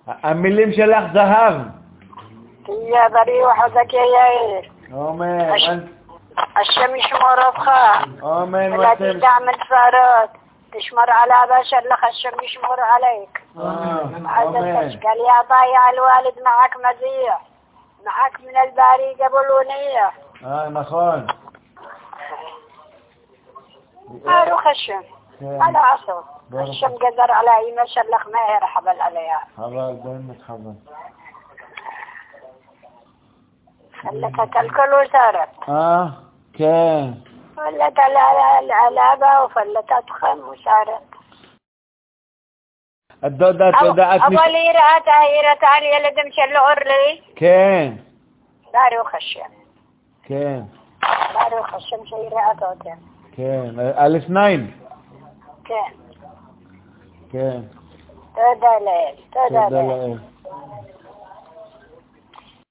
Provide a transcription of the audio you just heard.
המילים שלך זהב. תהיה בריא וחזק יאיר. אמן. השם ישמור אותך. אמן. ولا تعمل فرات تشمر على بشر لك الشم يشمر عليك. عزتك قال يا ضايع الوالد معك مزيح معك من الباري قبلونية. נכון. أروح الشم على عصر الشم قدر على ما شلخ ما هي حبل عليها. حبل دائما حبل. خلتها تلكل وصارت. كان. فلت العلابة وفلت أدخن وصارت. الدودة تودعت أولي رأتها هي تعني اللي دمشي اللي كان. داري وخشم. كان. داري وخشم شيء رأته كان. الاثنين. كان. كان. تدا ليل.